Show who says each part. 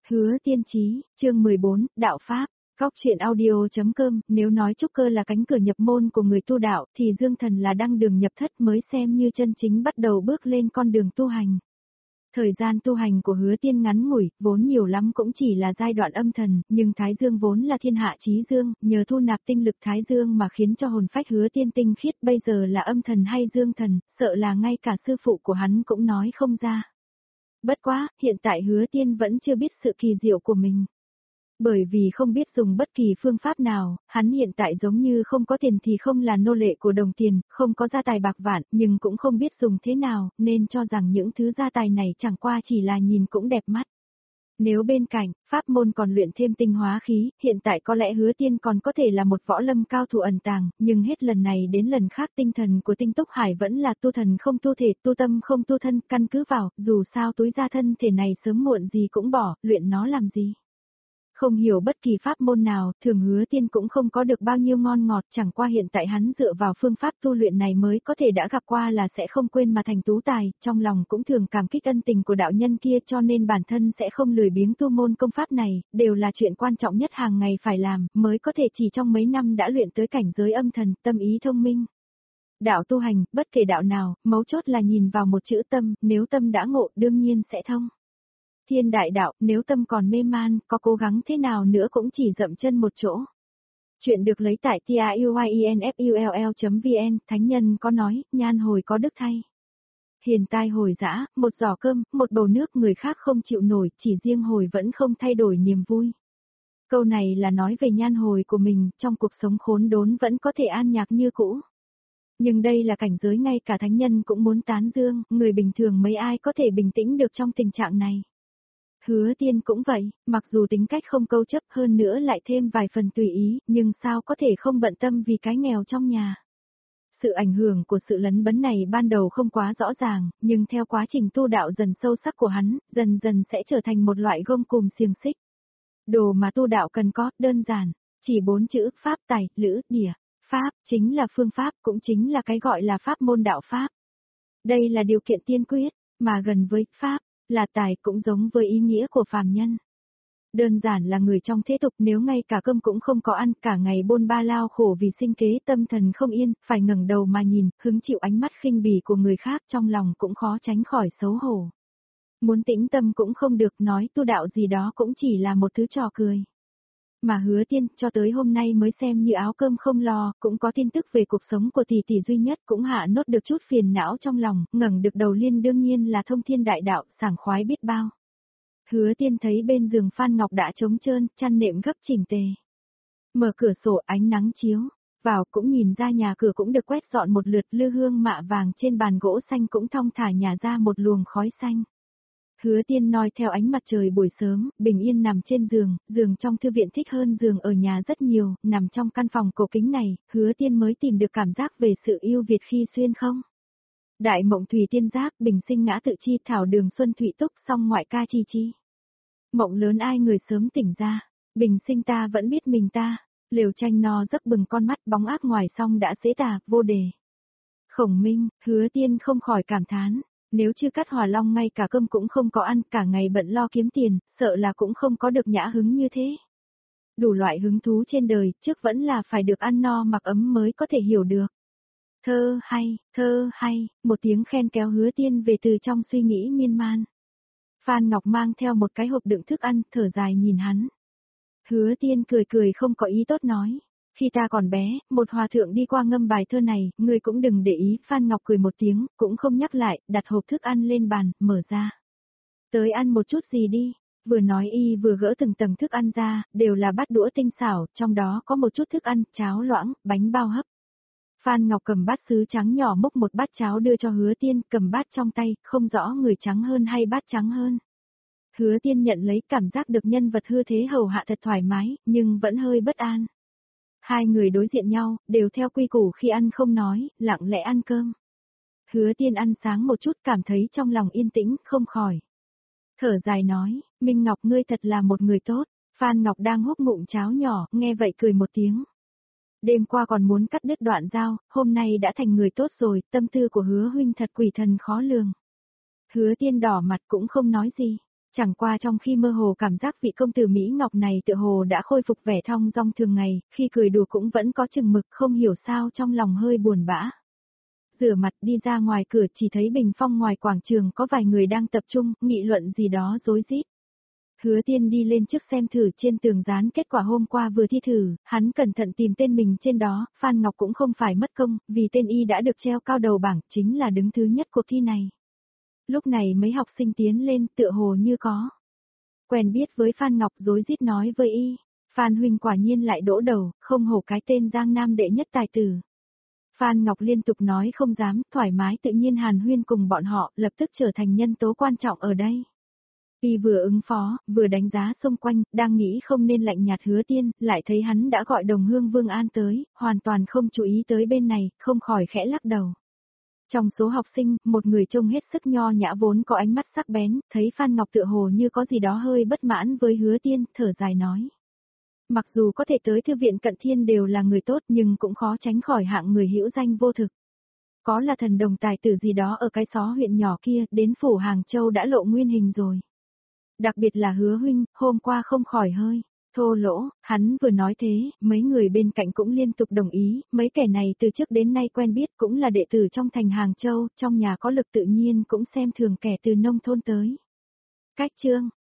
Speaker 1: Hứa Tiên Chí, chương 14, Đạo Pháp. Góc truyện audio.com, nếu nói trúc cơ là cánh cửa nhập môn của người tu đạo, thì Dương Thần là đăng đường nhập thất mới xem như chân chính bắt đầu bước lên con đường tu hành. Thời gian tu hành của Hứa Tiên ngắn ngủi, vốn nhiều lắm cũng chỉ là giai đoạn âm thần, nhưng Thái Dương vốn là thiên hạ chí dương, nhờ thu nạp tinh lực Thái Dương mà khiến cho hồn phách Hứa Tiên tinh khiết, bây giờ là âm thần hay dương thần, sợ là ngay cả sư phụ của hắn cũng nói không ra. Bất quá, hiện tại Hứa Tiên vẫn chưa biết sự kỳ diệu của mình. Bởi vì không biết dùng bất kỳ phương pháp nào, hắn hiện tại giống như không có tiền thì không là nô lệ của đồng tiền, không có gia tài bạc vạn, nhưng cũng không biết dùng thế nào, nên cho rằng những thứ gia tài này chẳng qua chỉ là nhìn cũng đẹp mắt. Nếu bên cạnh, pháp môn còn luyện thêm tinh hóa khí, hiện tại có lẽ Hứa Tiên còn có thể là một võ lâm cao thủ ẩn tàng, nhưng hết lần này đến lần khác tinh thần của Tinh Túc Hải vẫn là tu thần không tu thể, tu tâm không tu thân, căn cứ vào, dù sao túi ra thân thể này sớm muộn gì cũng bỏ, luyện nó làm gì. Không hiểu bất kỳ pháp môn nào, thường Hứa Tiên cũng không có được bao nhiêu ngon ngọt, chẳng qua hiện tại hắn dựa vào phương pháp tu luyện này mới có thể đã gặp qua là sẽ không quên mà thành tú tài, trong lòng cũng thường cảm kích ân tình của đạo nhân kia cho nên bản thân sẽ không lười biếng tu môn công pháp này, đều là chuyện quan trọng nhất hàng ngày phải làm, mới có thể chỉ trong mấy năm đã luyện tới cảnh giới âm thần, tâm ý thông minh. Đạo tu hành, bất kể đạo nào, mấu chốt là nhìn vào một chữ tâm, nếu tâm đã ngộ đương nhiên sẽ thông. Thiên đại đạo, nếu tâm còn mê man, có cố gắng thế nào nữa cũng chỉ dậm chân một chỗ. Chuyện được lấy tại tiuyinfull.vn, thánh nhân có nói, nhan hồi có đức thay. Hiền tai hồi dã, một giỏ cơm, một bầu nước người khác không chịu nổi, chỉ riêng hồi vẫn không thay đổi niềm vui. Câu này là nói về nhan hồi của mình, trong cuộc sống khốn đốn vẫn có thể an nhạc như cũ. Nhưng đây là cảnh giới ngay cả thánh nhân cũng muốn tán dương, người bình thường mấy ai có thể bình tĩnh được trong tình trạng này. Hứa Tiên cũng vậy, mặc dù tính cách không câu chấp hơn nữa lại thêm vài phần tùy ý, nhưng sao có thể không bận tâm vì cái nghèo trong nhà. Sự ảnh hưởng của sự lấn bấn này ban đầu không quá rõ ràng, nhưng theo quá trình tu đạo dần sâu sắc của hắn, dần dần sẽ trở thành một loại gông cùm xiềng xích. Đồ mà tu đạo cần có, đơn giản, chỉ 4 chữ, pháp tài, lữ, địa. Pháp, chính là phương pháp, cũng chính là cái gọi là pháp môn đạo pháp. Đây là điều kiện tiên quyết, mà gần với pháp, là tài cũng giống với ý nghĩa của phàm nhân. Đơn giản là người trong thế tục nếu ngay cả cơm cũng không có ăn, cả ngày bôn ba lao khổ vì sinh kế, tâm thần không yên, phải ngẩng đầu mà nhìn, hứng chịu ánh mắt khinh bỉ của người khác, trong lòng cũng khó tránh khỏi xấu hổ. Muốn tĩnh tâm cũng không được, nói tu đạo gì đó cũng chỉ là một thứ trò cười. Mà Hứa Tiên cho tới hôm nay mới xem như áo cơm không lo, cũng có tin tức về cuộc sống của tỷ tỷ duy nhất, cũng hạ nốt được chút phiền não trong lòng, ngẩng được đầu lên đương nhiên là thông thiên đại đạo, sảng khoái biết bao. Hứa Tiên thấy bên giường Phan Ngọc đã trống trơn, chăn nệm gấp chỉnh tề. Mở cửa sổ ánh nắng chiếu, vào cũng nhìn ra nhà cửa cũng được quét dọn một lượt, lư hương mạ vàng trên bàn gỗ xanh cũng thong thả nhả ra một luồng khói xanh. Hứa Tiên noi theo ánh mặt trời buổi sớm, bình yên nằm trên giường, giường trong thư viện thích hơn giường ở nhà rất nhiều, nằm trong căn phòng cổ kính này, Hứa Tiên mới tìm được cảm giác về sự yêu Việt khi xuyên không. Đại mộng thủy tiên giác, bình sinh ngã tự chi, thảo đường xuân thụy túc, song ngoại ca chi chi. Mộng lớn ai người sớm tỉnh ra, bình sinh ta vẫn biết mình ta, Liều Tranh no giấc bừng con mắt, bóng ác ngoài song đã xế tà, vô đề. Khổng Minh, Hứa Tiên không khỏi cảm thán. Nếu chưa cắt Hòa Long ngay cả cơm cũng không có ăn, cả ngày bận lo kiếm tiền, sợ là cũng không có được nhã hứng như thế. Đủ loại hứng thú trên đời, trước vẫn là phải được ăn no mặc ấm mới có thể hiểu được. Thơ hay, một tiếng khen kéo Hứa Tiên về từ trong suy nghĩ miên man. Phan Ngọc mang theo một cái hộp đựng thức ăn, thở dài nhìn hắn. Hứa Tiên cười cười không có ý tốt nói. Khi ta còn bé, một hòa thượng đi qua ngâm bài thơ này, ngươi cũng đừng để ý, Phan Ngọc cười một tiếng, cũng không nhắc lại, đặt hộp thức ăn lên bàn, mở ra. Tới ăn một chút gì đi, vừa nói y vừa gỡ từng tầng thức ăn ra, đều là bát đũa tinh xảo, trong đó có một chút thức ăn, cháo loãng, bánh bao hấp. Phan Ngọc cầm bát sứ trắng nhỏ múc một bát cháo đưa cho Hứa Tiên, cầm bát trong tay, không rõ người trắng hơn hay bát trắng hơn. Hứa Tiên nhận lấy, cảm giác được nhân vật hư thế hầu hạ thật thoải mái, nhưng vẫn hơi bất an. Hai người đối diện nhau, đều theo quy củ khi ăn không nói, lặng lẽ ăn cơm. Hứa Tiên ăn sáng một chút cảm thấy trong lòng yên tĩnh, không khỏi. Thở dài nói, Minh Ngọc ngươi thật là một người tốt. Phan Ngọc đang húp ngụm cháo nhỏ, nghe vậy cười một tiếng. Đêm qua còn muốn cắt đứt đoạn dao, hôm nay đã thành người tốt rồi, tâm tư của Hứa huynh thật quỷ thần khó lường. Hứa Tiên đỏ mặt cũng không nói gì. Chẳng qua trong khi mơ hồ cảm giác vị công tử Mỹ Ngọc này tựa hồ đã khôi phục vẻ thong dong thường ngày, khi cười đùa cũng vẫn có chừng mực, không hiểu sao trong lòng hơi buồn bã. Rửa mặt đi ra ngoài cửa chỉ thấy bình phong ngoài quảng trường có vài người đang tập trung, nghị luận gì đó rối rít. Hứa Tiên đi lên trước xem thử trên tường dán kết quả hôm qua vừa thi thử, hắn cẩn thận tìm tên mình trên đó, Phan Ngọc cũng không phải mất công, vì tên y đã được treo cao đầu bảng, chính là đứng thứ nhất cuộc thi này. Lúc này mấy học sinh tiến lên tựa hồ như có quen biết với Phan Ngọc rối rít nói với y, Phan huynh quả nhiên lại đỗ đầu, không hổ cái tên Giang Nam đệ nhất tài tử. Phan Ngọc liên tục nói không dám, thoải mái tự nhiên hàn huyên cùng bọn họ, lập tức trở thành nhân tố quan trọng ở đây. Y vừa ứng phó, vừa đánh giá xung quanh, đang nghĩ không nên lạnh nhạt Hứa Tiên, lại thấy hắn đã gọi đồng hương Vương An tới, hoàn toàn không chú ý tới bên này, không khỏi khẽ lắc đầu. Trong số học sinh, một người trông hết sức nho nhã vốn có ánh mắt sắc bén, thấy Phan Ngọc tựa hồ như có gì đó hơi bất mãn với Hứa Tiên, thở dài nói. Mặc dù có thể tới thư viện Cận Thiên đều là người tốt nhưng cũng khó tránh khỏi hạng người hữu danh vô thực. Có là thần đồng tài tử gì đó ở cái xó huyện nhỏ kia, đến phủ Hàng Châu đã lộ nguyên hình rồi. Đặc biệt là Hứa huynh, hôm qua không khỏi hơi thô lỗ, hắn vừa nói thế, mấy người bên cạnh cũng liên tục đồng ý, mấy kẻ này từ trước đến nay quen biết cũng là đệ tử trong thành Hàng Châu, trong nhà có lực tự nhiên cũng xem thường kẻ từ nông thôn tới. Cách chương